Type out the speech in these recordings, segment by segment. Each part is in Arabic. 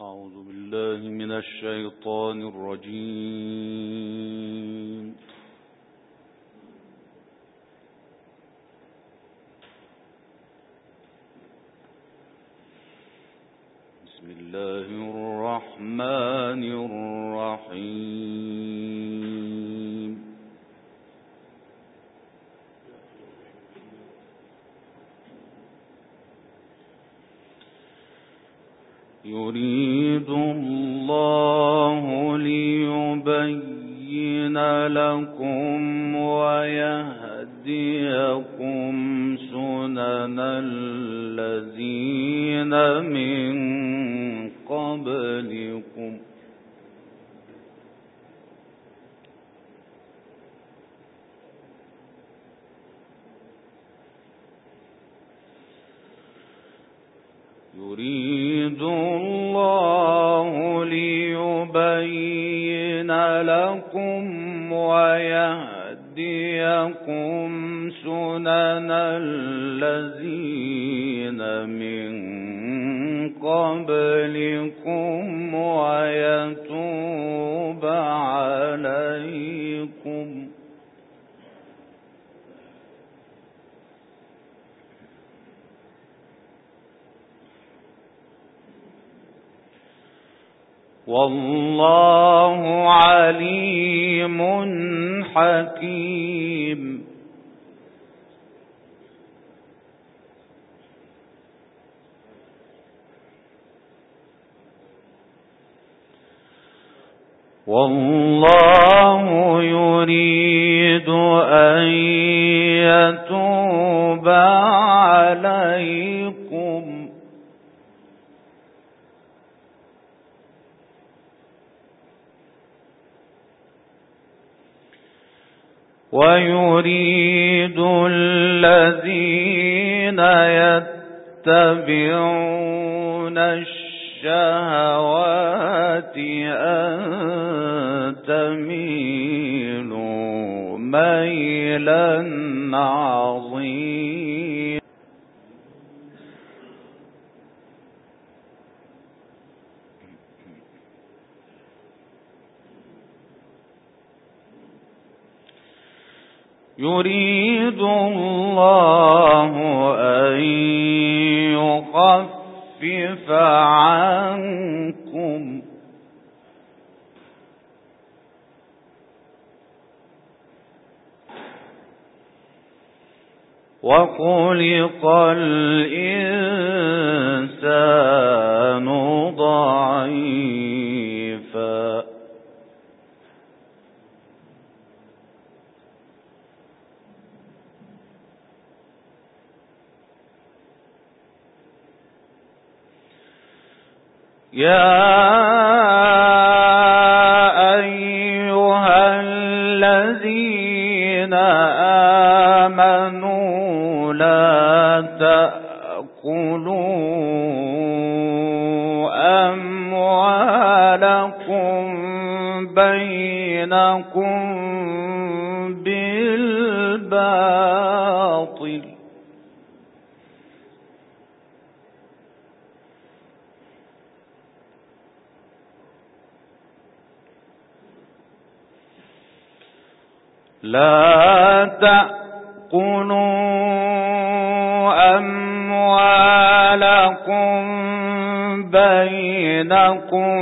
أعوذ بالله من الشيطان الرجيم. بسم الله الرحمن الرحيم. يريد الله ليبين لكم ويهديكم سنن الذين من قبلكم يريد الله ليبين لكم ويهديكم سنن الذين من قبلكم ويتوب عليكم والله عليم حكيم. والله يريد أن يتوب عليكم ويريد الذين يتبعون الشهوات أن تميلوا ميلا عظيما. يريد الله أن يخفف عنكم وخلق الإنسان ضعيفا. يا أيها الذين آمنوا لا تأكلوا أموالكم بينكم بالباطل لا تأكلوا أموالكم بينكم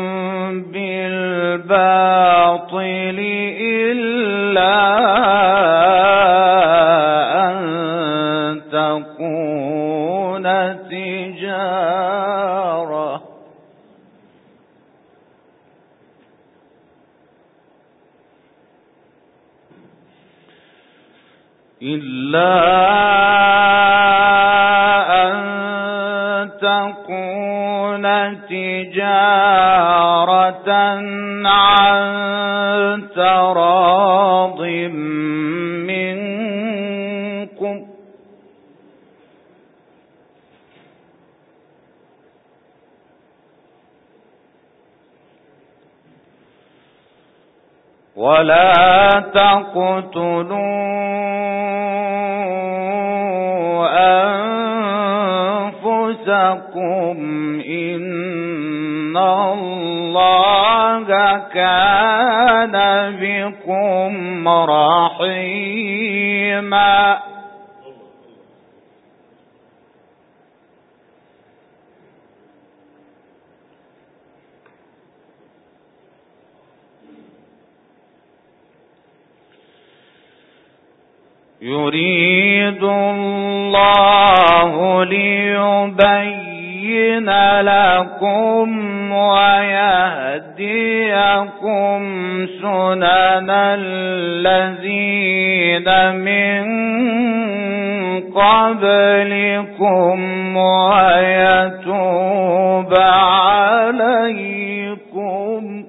بالباطل إلا أن تكون تجارة عن تراض منكم ولا تقتلوا أنفسكم إن الله كان بكم رحيما. يريد الله ليبين لكم ويهديكم سنن الذين من قبلكم ويتوب عليكم.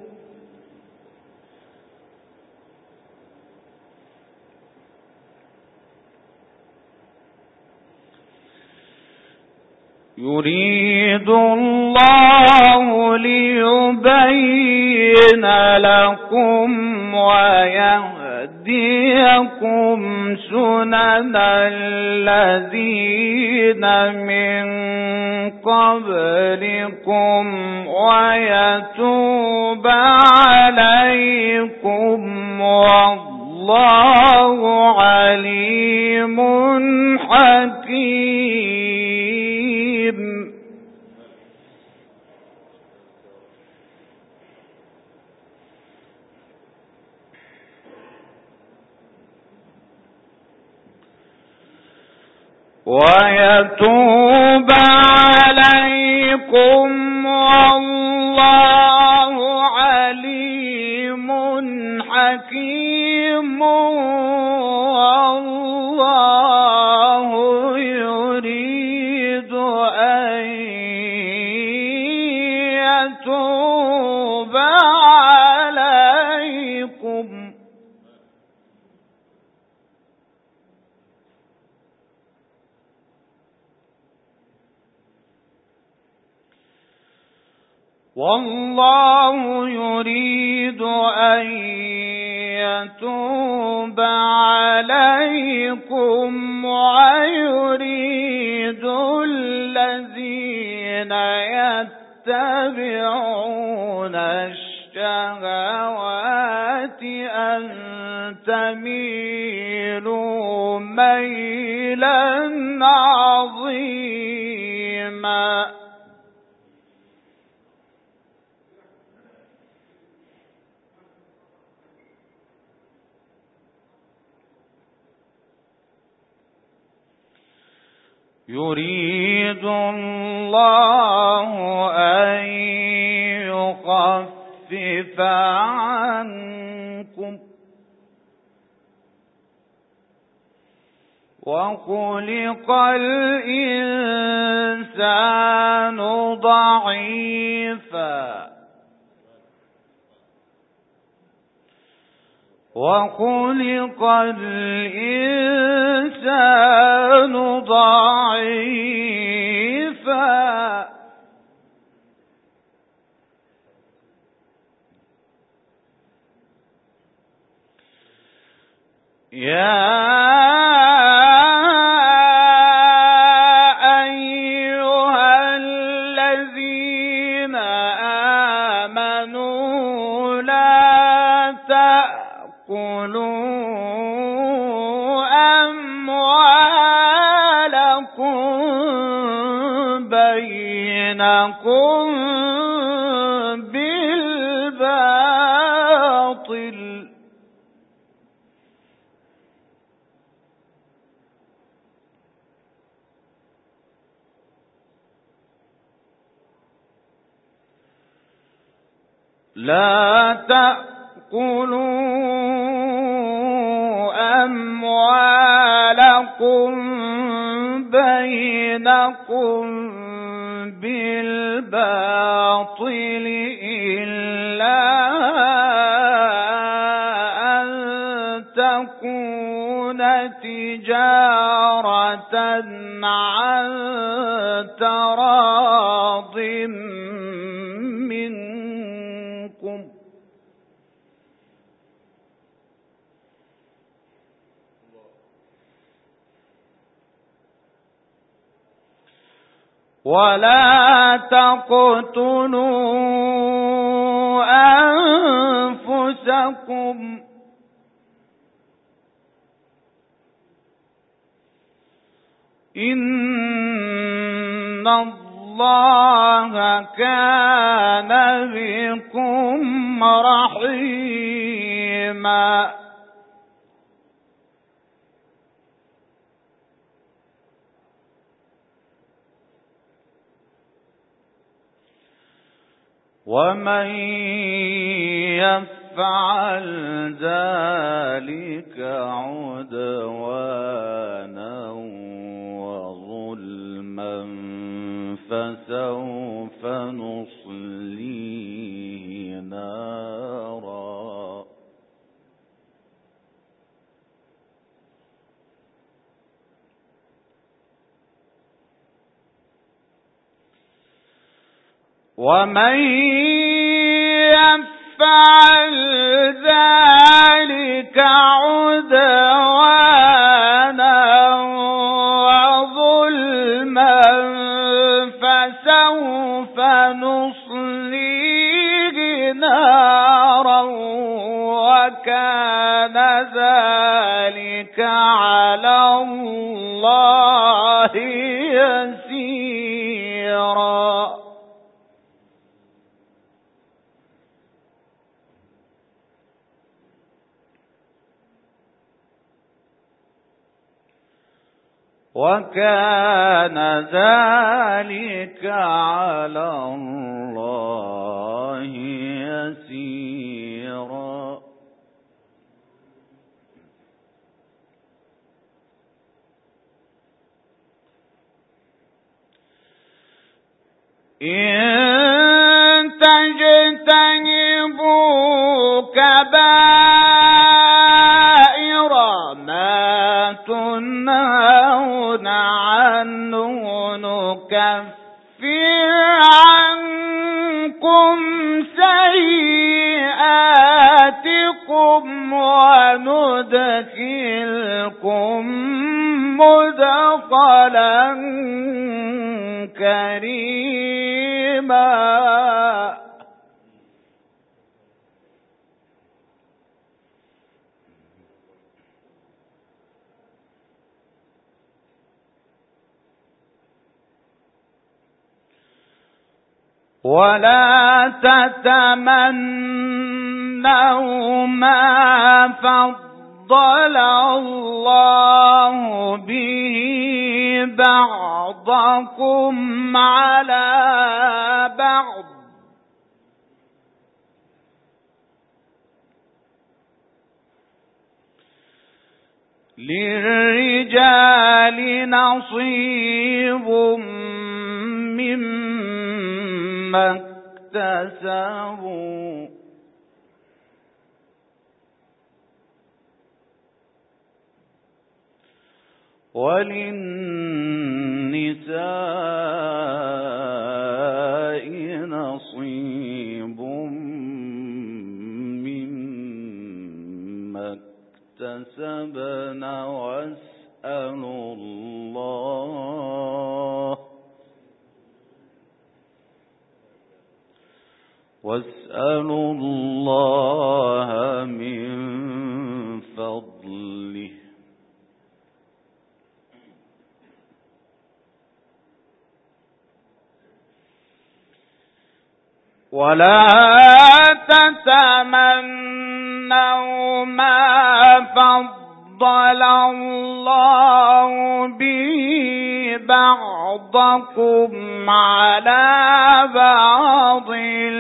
يريد الله ليبين لكم ويهديكم سنن الذين من قبلكم ويتوب عليكم والله عليم حكيم. ويتوب عليكم والله عليم حكيم. والله يريد أن يتوب عليكم. والله يريد أن يتوب عليكم ويريد الذين يتبعون الشهوات أن تميلوا ميلا عظيما. يريد الله أن يخفف عنكم وخلق الإنسان ضعيفا وخلق الإنسان ضعيفا. يا أيها الذين آمنوا لا تأكلوا أموالكم بينكم بالباطل لا تأكلوا أموالكم بينكم بالباطل إلا أن تكون تجارة عن تراض منكم ولا تقتلوا أنفسكم إن الله كان بكم رحيما ومن يفعل ذلك عدوانا وظلما فسوف نصليه نارا ومن يفعل ذلك عدوانا وظلما فسوف نصليه نارا وكان ذلك على الله يسيرا وكان ذلك على الله يسيرا إن تجتنبوا كبائر ما تنهون عنه نكفر عنكم سيئاتكم وندخلكم مدخلا كريما ولا تتمنوا ما فضل الله به بعضكم على بعض للرجال نصيب مما اكتسبوا وللنساء نصيب مما اكتسبن واسألوا الله من فضله ولا تتمنوا ما فضل الله به بعضكم على بعض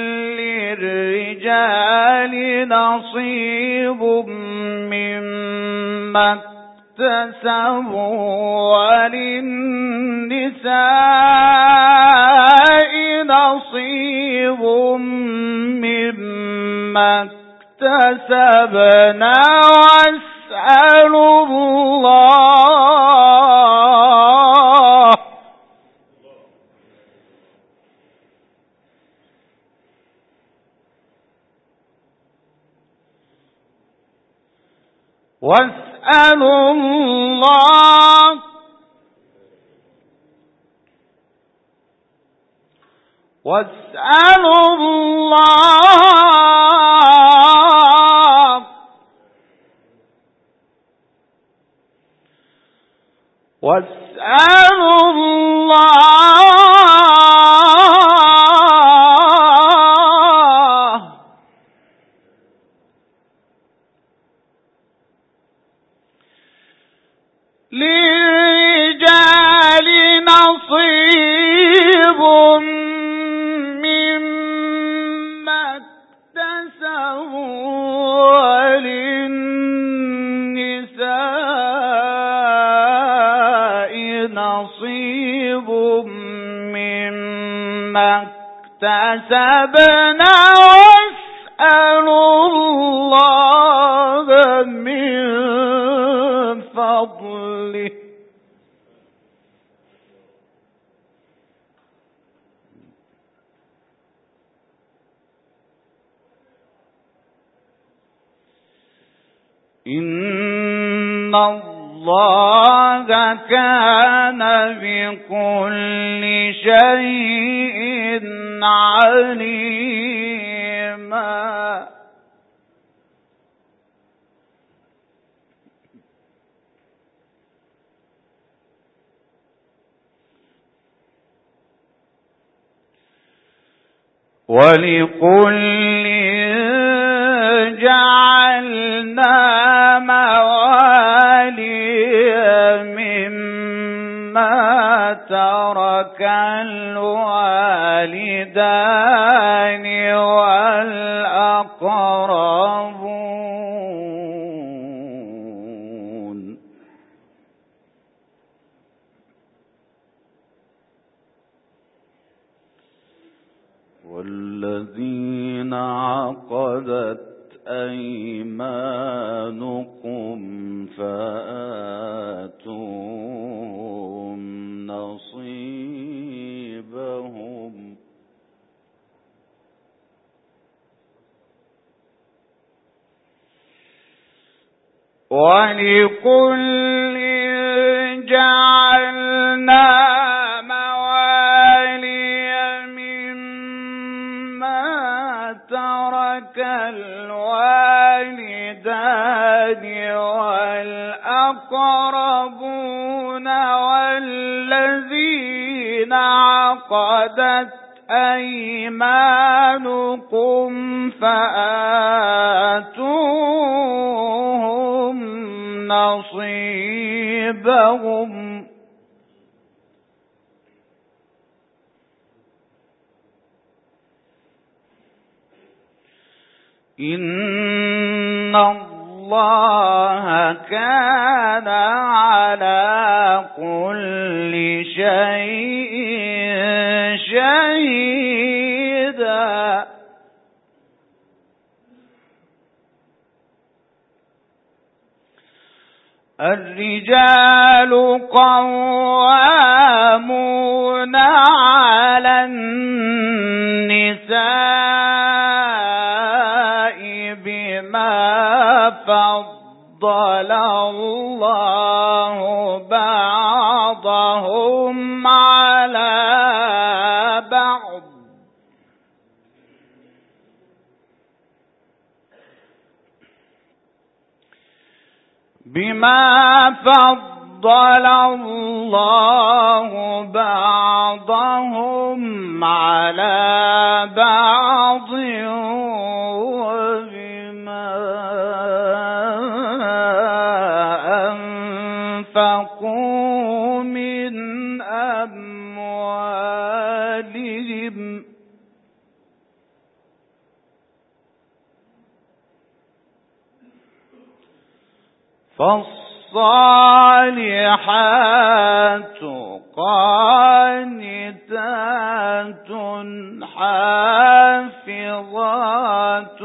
للرجال نصيب مما اكتسبوا وللنساء نصيب مما اكتسبنا واسألوا الله واسألوا الله واسألوا الله من فضله ولا تتمنوا ما فضل الله به بعضكم على بعض للرجال نصيب مما اكتسبوا وللنساء نصيب مما اكتسبنا واسألوا الله واسألوا الله واسألوا الله للرجال نصيب مما اكتسبوا وللنساء نصيب مما اكتسبن واسألوا الله من فضله إن الله كان بكل شيء عليما ولكل جعلنا موالي مما ترك الوالدان والأقربون والذين عقدت أيمانكم فآتوهم نصيبهم ولكل جعلنا موالي مما ترك الوالدان والأقربون والذين عقدت أيمانكم فآتوهم نصيبهم إن الله كان على كل شيء شهيدا الرجال قوامون على النساء بما فضل الله بعضهم على بعض بما فضل الله بعضهم على بعض وبما أنفقوا من أموالهم فالصالحات قانتات حافظات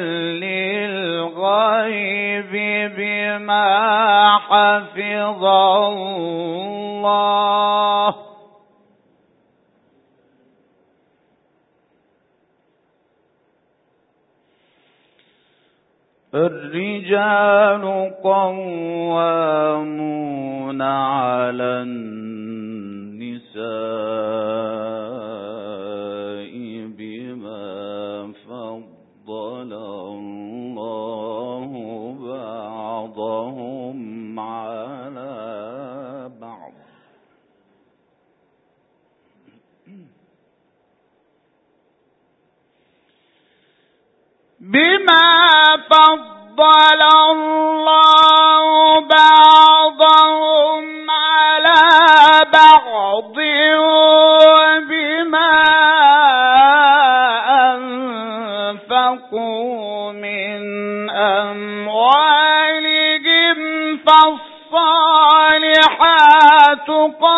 للغيب بما حفظ الله الرجال قوامون على النساء بما فضل الله بعضهم على بعض وبما أنفقوا من أموالهم فالصالحات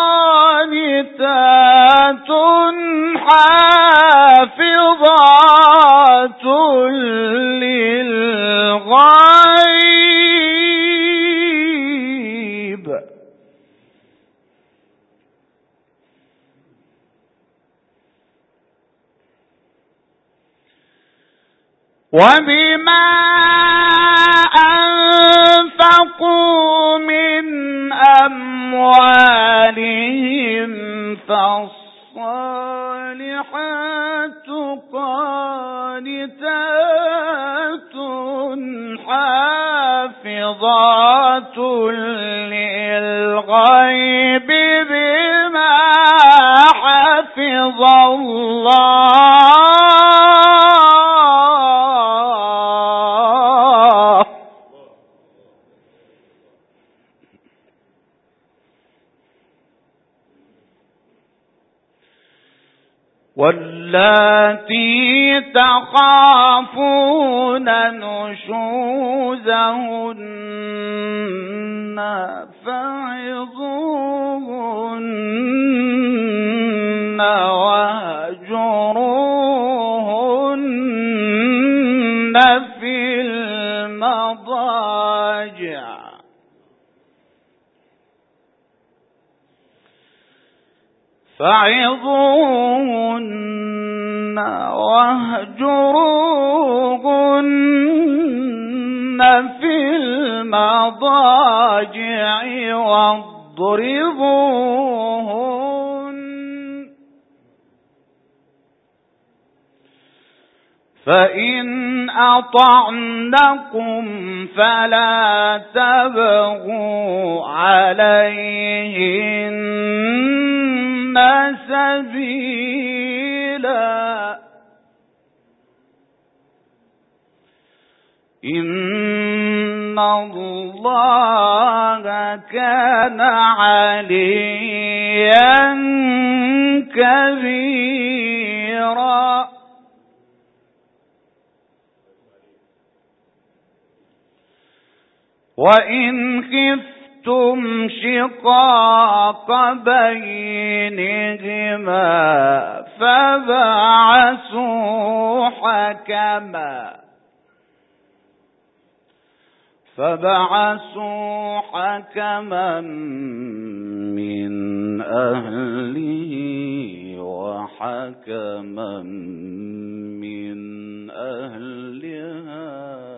قانتات حافظات للغيب وبما أنفقوا من أموالهم فالصالحات قانتات حافظات للغيب بما حفظ الله واللاتي تخافون نشوزهن فعظوهن واهجروهن في المضاجع فعظوهن واهجروهن في المضاجع واضربوهن فإن أطعنكم فلا تبغوا عليهن سبيلا إن الله كان عليا كبيرا وإن خفتم شقاق بينهما فبعثوا حكما من أهله وحكما من أهلها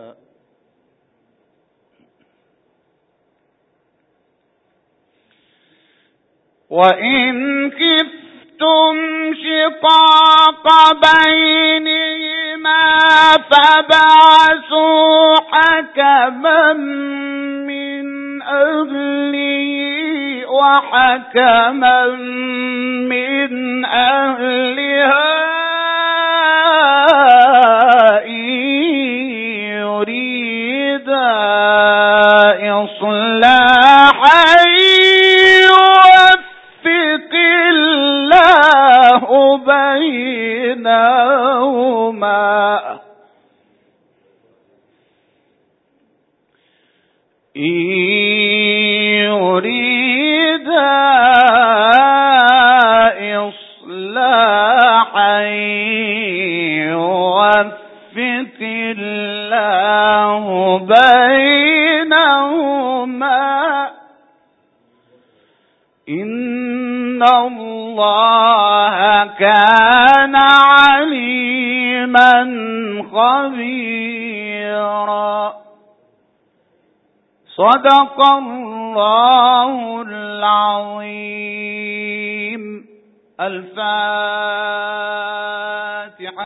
وإن خفتم شقاق بينهما فبعثوا حكما من أهله وحكما من أهلها إن يريدا إصلاحا يوفق الله بينهما إن يريدا إصلاحا يوفق الله بينهما إن الله كان عليما خبيرا. صدق الله العظيم. الفاتحة.